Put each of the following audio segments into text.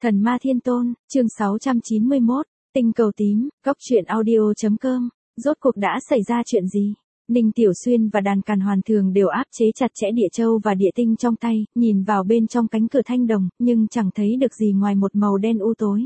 Thần Ma Thiên Tôn, chương 691, tinh cầu tím, góc truyện audio.com, rốt cuộc đã xảy ra chuyện gì? Ninh Tiểu Xuyên và Đàn Càn Hoàn Thường đều áp chế chặt chẽ địa châu và địa tinh trong tay, nhìn vào bên trong cánh cửa thanh đồng, nhưng chẳng thấy được gì ngoài một màu đen u tối.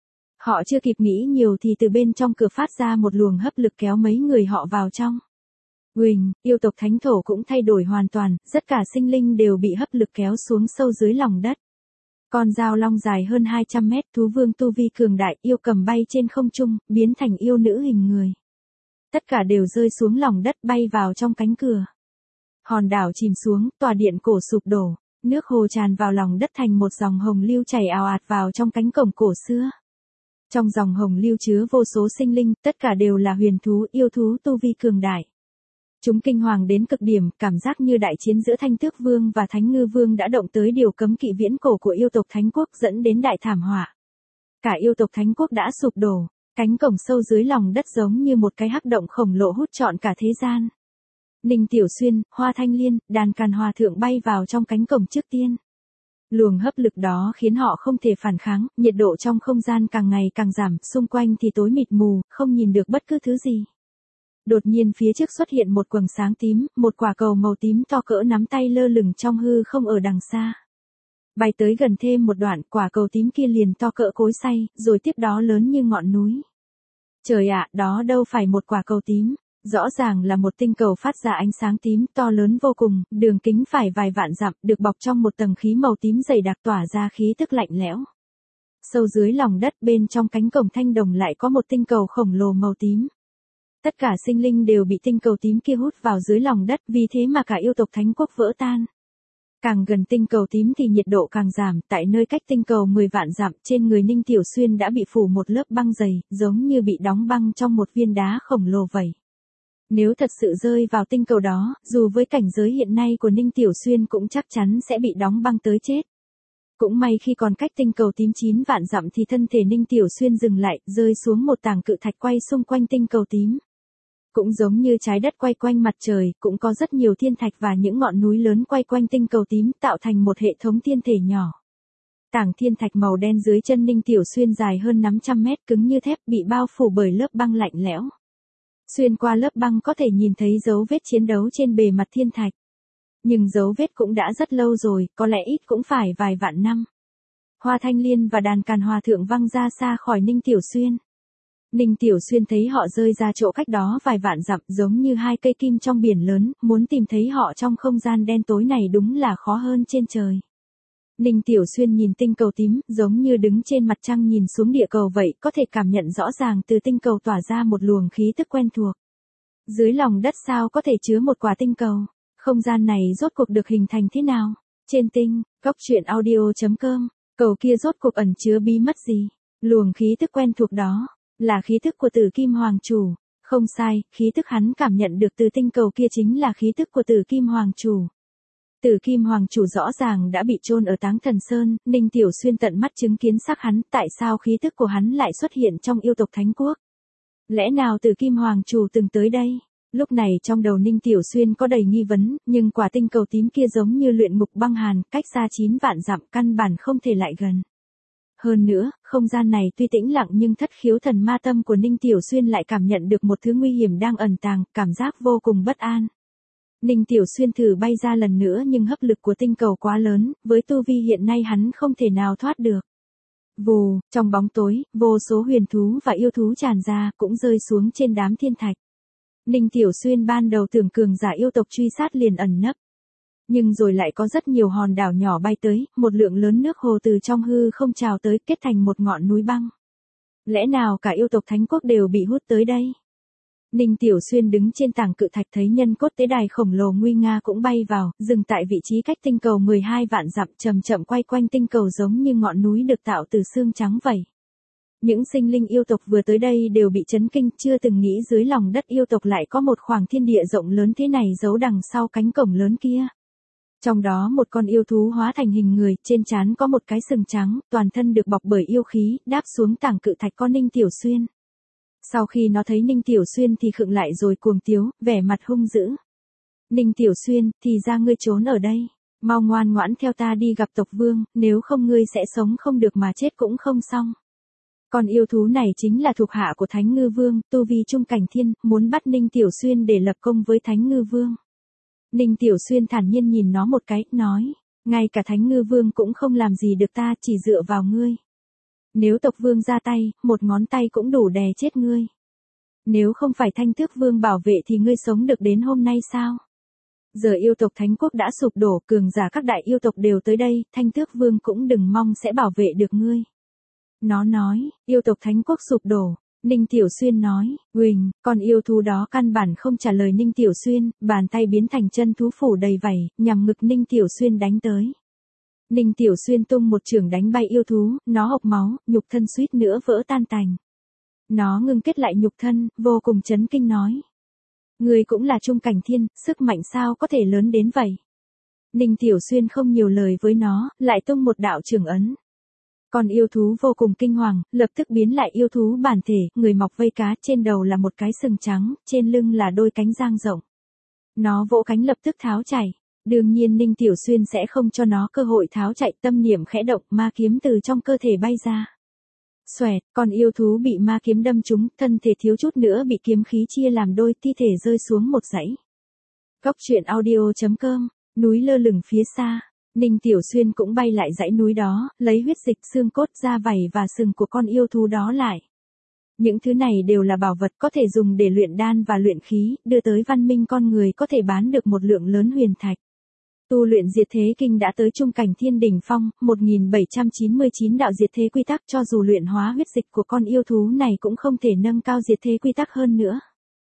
Họ chưa kịp nghĩ nhiều thì từ bên trong cửa phát ra một luồng hấp lực kéo mấy người họ vào trong. Huỳnh, yêu tộc thánh thổ cũng thay đổi hoàn toàn, tất cả sinh linh đều bị hấp lực kéo xuống sâu dưới lòng đất. Con dao long dài hơn 200 mét, thú vương tu vi cường đại, yêu cầm bay trên không trung, biến thành yêu nữ hình người. Tất cả đều rơi xuống lòng đất, bay vào trong cánh cửa. Hòn đảo chìm xuống, tòa điện cổ sụp đổ, nước hồ tràn vào lòng đất thành một dòng hồng lưu chảy ào ạt vào trong cánh cổng cổ xưa. Trong dòng hồng lưu chứa vô số sinh linh, tất cả đều là huyền thú, yêu thú tu vi cường đại. Chúng kinh hoàng đến cực điểm, cảm giác như đại chiến giữa Thanh Tước Vương và Thánh Ngư Vương đã động tới điều cấm kỵ viễn cổ của yêu tộc Thánh Quốc, dẫn đến đại thảm họa. Cả yêu tộc Thánh Quốc đã sụp đổ, cánh cổng sâu dưới lòng đất giống như một cái hắc động khổng lồ hút trọn cả thế gian. Ninh Tiểu Xuyên, Hoa Thanh Liên, Đàn Càn Hòa Thượng bay vào trong cánh cổng trước tiên. Luồng hấp lực đó khiến họ không thể phản kháng, nhiệt độ trong không gian càng ngày càng giảm, xung quanh thì tối mịt mù, không nhìn được bất cứ thứ gì. Đột nhiên phía trước xuất hiện một quầng sáng tím, một quả cầu màu tím to cỡ nắm tay lơ lửng trong hư không ở đằng xa. Bay tới gần thêm một đoạn, quả cầu tím kia liền to cỡ cối xay, rồi tiếp đó lớn như ngọn núi. Trời ạ, đó đâu phải một quả cầu tím, rõ ràng là một tinh cầu phát ra ánh sáng tím to lớn vô cùng, đường kính phải vài vạn dặm, được bọc trong một tầng khí màu tím dày đặc tỏa ra khí tức lạnh lẽo. Sâu dưới lòng đất bên trong cánh cổng thanh đồng lại có một tinh cầu khổng lồ màu tím. Tất cả sinh linh đều bị tinh cầu tím kia hút vào dưới lòng đất, vì thế mà cả yêu tộc Thánh Quốc vỡ tan. Càng gần tinh cầu tím thì nhiệt độ càng giảm, tại nơi cách tinh cầu 10 vạn dặm, trên người Ninh Tiểu Xuyên đã bị phủ một lớp băng dày, giống như bị đóng băng trong một viên đá khổng lồ vậy. Nếu thật sự rơi vào tinh cầu đó, dù với cảnh giới hiện nay của Ninh Tiểu Xuyên cũng chắc chắn sẽ bị đóng băng tới chết. Cũng may khi còn cách tinh cầu tím 9 vạn dặm thì thân thể Ninh Tiểu Xuyên dừng lại, rơi xuống một tảng cự thạch quay xung quanh tinh cầu tím. Cũng giống như trái đất quay quanh mặt trời, cũng có rất nhiều thiên thạch và những ngọn núi lớn quay quanh tinh cầu tím tạo thành một hệ thống thiên thể nhỏ. Tảng thiên thạch màu đen dưới chân Ninh Tiểu Xuyên dài hơn 500 mét, cứng như thép, bị bao phủ bởi lớp băng lạnh lẽo. Xuyên qua lớp băng có thể nhìn thấy dấu vết chiến đấu trên bề mặt thiên thạch. Nhưng dấu vết cũng đã rất lâu rồi, có lẽ ít cũng phải vài vạn năm. Hoa Thanh Liên và Đàn Càn Hòa Thượng văng ra xa khỏi Ninh Tiểu Xuyên. Ninh Tiểu Xuyên thấy họ rơi ra chỗ cách đó vài vạn dặm, giống như hai cây kim trong biển lớn, muốn tìm thấy họ trong không gian đen tối này đúng là khó hơn trên trời. Ninh Tiểu Xuyên nhìn tinh cầu tím, giống như đứng trên mặt trăng nhìn xuống địa cầu vậy, có thể cảm nhận rõ ràng từ tinh cầu tỏa ra một luồng khí tức quen thuộc. Dưới lòng đất sao có thể chứa một quả tinh cầu? Không gian này rốt cuộc được hình thành thế nào? Trên tinh, góc truyện audio.com, cầu kia rốt cuộc ẩn chứa bí mật gì? Luồng khí tức quen thuộc đó là khí tức của Tử Kim Hoàng Chủ. Không sai, khí tức hắn cảm nhận được từ tinh cầu kia chính là khí tức của Tử Kim Hoàng Chủ. Tử Kim Hoàng Chủ rõ ràng đã bị chôn ở Táng Thần Sơn, Ninh Tiểu Xuyên tận mắt chứng kiến xác hắn, tại sao khí tức của hắn lại xuất hiện trong yêu tộc Thánh Quốc? Lẽ nào Tử Kim Hoàng Chủ từng tới đây? Lúc này trong đầu Ninh Tiểu Xuyên có đầy nghi vấn, nhưng quả tinh cầu tím kia giống như luyện ngục băng hàn, cách xa 9 vạn dặm, căn bản không thể lại gần. Hơn nữa, không gian này tuy tĩnh lặng nhưng thất khiếu thần ma tâm của Ninh Tiểu Xuyên lại cảm nhận được một thứ nguy hiểm đang ẩn tàng, cảm giác vô cùng bất an. Ninh Tiểu Xuyên thử bay ra lần nữa nhưng hấp lực của tinh cầu quá lớn, với tu vi hiện nay hắn không thể nào thoát được. Vù, trong bóng tối, vô số huyền thú và yêu thú tràn ra, cũng rơi xuống trên đám thiên thạch. Ninh Tiểu Xuyên ban đầu tưởng cường giả yêu tộc truy sát liền ẩn nấp. Nhưng rồi lại có rất nhiều hòn đảo nhỏ bay tới, một lượng lớn nước hồ từ trong hư không trào tới, kết thành một ngọn núi băng. Lẽ nào cả yêu tộc Thánh Quốc đều bị hút tới đây? Ninh Tiểu Xuyên đứng trên tảng cự thạch thấy nhân cốt tế đài khổng lồ nguy nga cũng bay vào, dừng tại vị trí cách tinh cầu 12 vạn dặm, chậm chậm quay quanh tinh cầu giống như ngọn núi được tạo từ xương trắng vậy. Những sinh linh yêu tộc vừa tới đây đều bị chấn kinh, chưa từng nghĩ dưới lòng đất yêu tộc lại có một khoảng thiên địa rộng lớn thế này giấu đằng sau cánh cổng lớn kia. Trong đó một con yêu thú hóa thành hình người, trên trán có một cái sừng trắng, toàn thân được bọc bởi yêu khí, đáp xuống tảng cự thạch con Ninh Tiểu Xuyên. Sau khi nó thấy Ninh Tiểu Xuyên thì khựng lại rồi cuồng tiếu, vẻ mặt hung dữ. Ninh Tiểu Xuyên, thì ra ngươi trốn ở đây. Mau ngoan ngoãn theo ta đi gặp tộc vương, nếu không ngươi sẽ sống không được mà chết cũng không xong. Con yêu thú này chính là thuộc hạ của Thánh Ngư Vương, tu vi trung cảnh thiên, muốn bắt Ninh Tiểu Xuyên để lập công với Thánh Ngư Vương. Ninh Tiểu Xuyên thản nhiên nhìn nó một cái, nói, ngay cả Thánh Ngư Vương cũng không làm gì được ta, chỉ dựa vào ngươi. Nếu tộc vương ra tay, một ngón tay cũng đủ đè chết ngươi. Nếu không phải Thanh Tước Vương bảo vệ thì ngươi sống được đến hôm nay sao? Giờ yêu tộc Thánh Quốc đã sụp đổ, cường giả các đại yêu tộc đều tới đây, Thanh Tước Vương cũng đừng mong sẽ bảo vệ được ngươi. Nó nói, yêu tộc Thánh Quốc sụp đổ. Ninh Tiểu Xuyên nói, Quỳnh, con yêu thú đó căn bản không trả lời Ninh Tiểu Xuyên, bàn tay biến thành chân thú phủ đầy vảy, nhằm ngực Ninh Tiểu Xuyên đánh tới. Ninh Tiểu Xuyên tung một chưởng đánh bay yêu thú, nó hộc máu, nhục thân suýt nữa vỡ tan tành. Nó ngưng kết lại nhục thân, vô cùng chấn kinh nói. Người cũng là trung cảnh thiên, sức mạnh sao có thể lớn đến vậy? Ninh Tiểu Xuyên không nhiều lời với nó, lại tung một đạo chưởng ấn. Con yêu thú vô cùng kinh hoàng, lập tức biến lại yêu thú bản thể, người mọc vây cá, trên đầu là một cái sừng trắng, trên lưng là đôi cánh dang rộng. Nó vỗ cánh lập tức tháo chạy. Đương nhiên Ninh Tiểu Xuyên sẽ không cho nó cơ hội tháo chạy, tâm niệm khẽ động, ma kiếm từ trong cơ thể bay ra. Xoẹt, con yêu thú bị ma kiếm đâm trúng, thân thể thiếu chút nữa bị kiếm khí chia làm đôi, thi thể rơi xuống một dãy. Góc truyện audio.com, núi lơ lửng phía xa. Ninh Tiểu Xuyên cũng bay lại dãy núi đó, lấy huyết dịch, xương cốt, da vảy và sừng của con yêu thú đó lại. Những thứ này đều là bảo vật có thể dùng để luyện đan và luyện khí, đưa tới văn minh con người có thể bán được một lượng lớn huyền thạch. Tu luyện diệt thế kinh đã tới trung cảnh thiên đỉnh phong, 1799 đạo diệt thế quy tắc, cho dù luyện hóa huyết dịch của con yêu thú này cũng không thể nâng cao diệt thế quy tắc hơn nữa.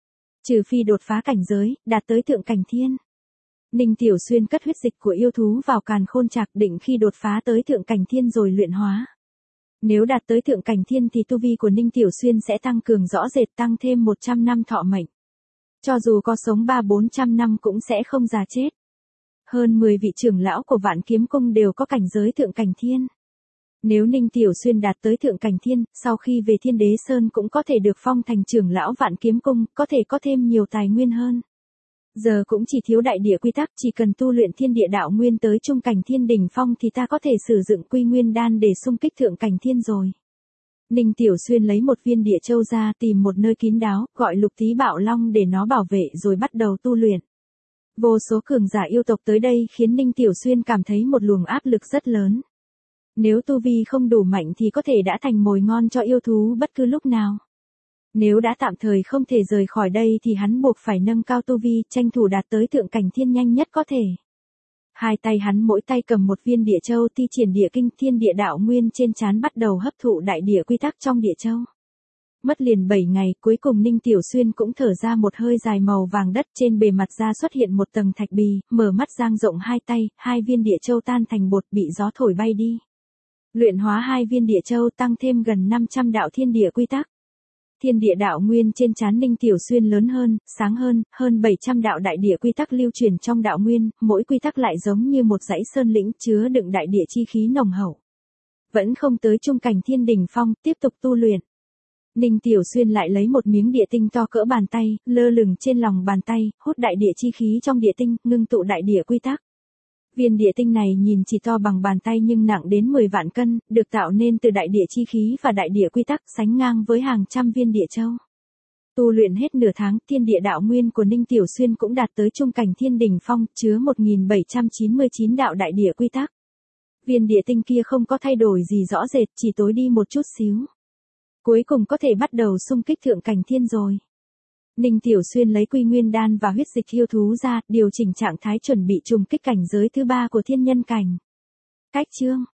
Trừ phi đột phá cảnh giới, đạt tới thượng cảnh thiên. Ninh Tiểu Xuyên cất huyết dịch của yêu thú vào càn khôn trạc, định khi đột phá tới thượng cảnh thiên rồi luyện hóa. Nếu đạt tới thượng cảnh thiên thì tu vi của Ninh Tiểu Xuyên sẽ tăng cường rõ rệt, tăng thêm 100 năm thọ mệnh. Cho dù có sống 300-400 năm cũng sẽ không già chết. Hơn 10 vị trưởng lão của Vạn Kiếm Cung đều có cảnh giới thượng cảnh thiên. Nếu Ninh Tiểu Xuyên đạt tới thượng cảnh thiên, sau khi về Thiên Đế Sơn cũng có thể được phong thành trưởng lão Vạn Kiếm Cung, có thể có thêm nhiều tài nguyên hơn. Giờ cũng chỉ thiếu đại địa quy tắc, chỉ cần tu luyện thiên địa đạo nguyên tới trung cảnh thiên đỉnh phong thì ta có thể sử dụng quy nguyên đan để xung kích thượng cảnh thiên rồi. Ninh Tiểu Xuyên lấy một viên địa châu ra, tìm một nơi kín đáo, gọi Lục Tý Bạo Long để nó bảo vệ rồi bắt đầu tu luyện. Vô số cường giả yêu tộc tới đây khiến Ninh Tiểu Xuyên cảm thấy một luồng áp lực rất lớn. Nếu tu vi không đủ mạnh thì có thể đã thành mồi ngon cho yêu thú bất cứ lúc nào. Nếu đã tạm thời không thể rời khỏi đây thì hắn buộc phải nâng cao tu vi, tranh thủ đạt tới thượng cảnh thiên nhanh nhất có thể. Hai tay hắn mỗi tay cầm một viên địa châu, thi triển địa kinh, thiên địa đạo nguyên trên trán bắt đầu hấp thụ đại địa quy tắc trong địa châu. Mất liền 7 ngày, cuối cùng Ninh Tiểu Xuyên cũng thở ra một hơi dài màu vàng đất, trên bề mặt da xuất hiện một tầng thạch bì, mở mắt dang rộng hai tay, hai viên địa châu tan thành bột bị gió thổi bay đi. Luyện hóa hai viên địa châu tăng thêm gần 500 đạo thiên địa quy tắc. Thiên địa đạo nguyên trên trán Ninh Tiểu Xuyên lớn hơn, sáng hơn 700 đạo đại địa quy tắc lưu truyền trong đạo nguyên, mỗi quy tắc lại giống như một dãy sơn lĩnh chứa đựng đại địa chi khí nồng hậu. Vẫn không tới trung cảnh thiên đỉnh phong, tiếp tục tu luyện. Ninh Tiểu Xuyên lại lấy một miếng địa tinh to cỡ bàn tay, lơ lửng trên lòng bàn tay, hút đại địa chi khí trong địa tinh, ngưng tụ đại địa quy tắc. Viên địa tinh này nhìn chỉ to bằng bàn tay nhưng nặng đến 10 vạn cân, được tạo nên từ đại địa chi khí và đại địa quy tắc, sánh ngang với hàng trăm viên địa châu. Tu luyện hết nửa tháng, thiên địa đạo nguyên của Ninh Tiểu Xuyên cũng đạt tới trung cảnh thiên đỉnh phong, chứa 1799 đạo đại địa quy tắc. Viên địa tinh kia không có thay đổi gì rõ rệt, chỉ tối đi một chút xíu. Cuối cùng có thể bắt đầu xung kích thượng cảnh thiên rồi. Ninh Tiểu Xuyên lấy quy nguyên đan và huyết dịch yêu thú ra, điều chỉnh trạng thái chuẩn bị trùng kích cảnh giới thứ 3 của thiên nhân cảnh. Cách chương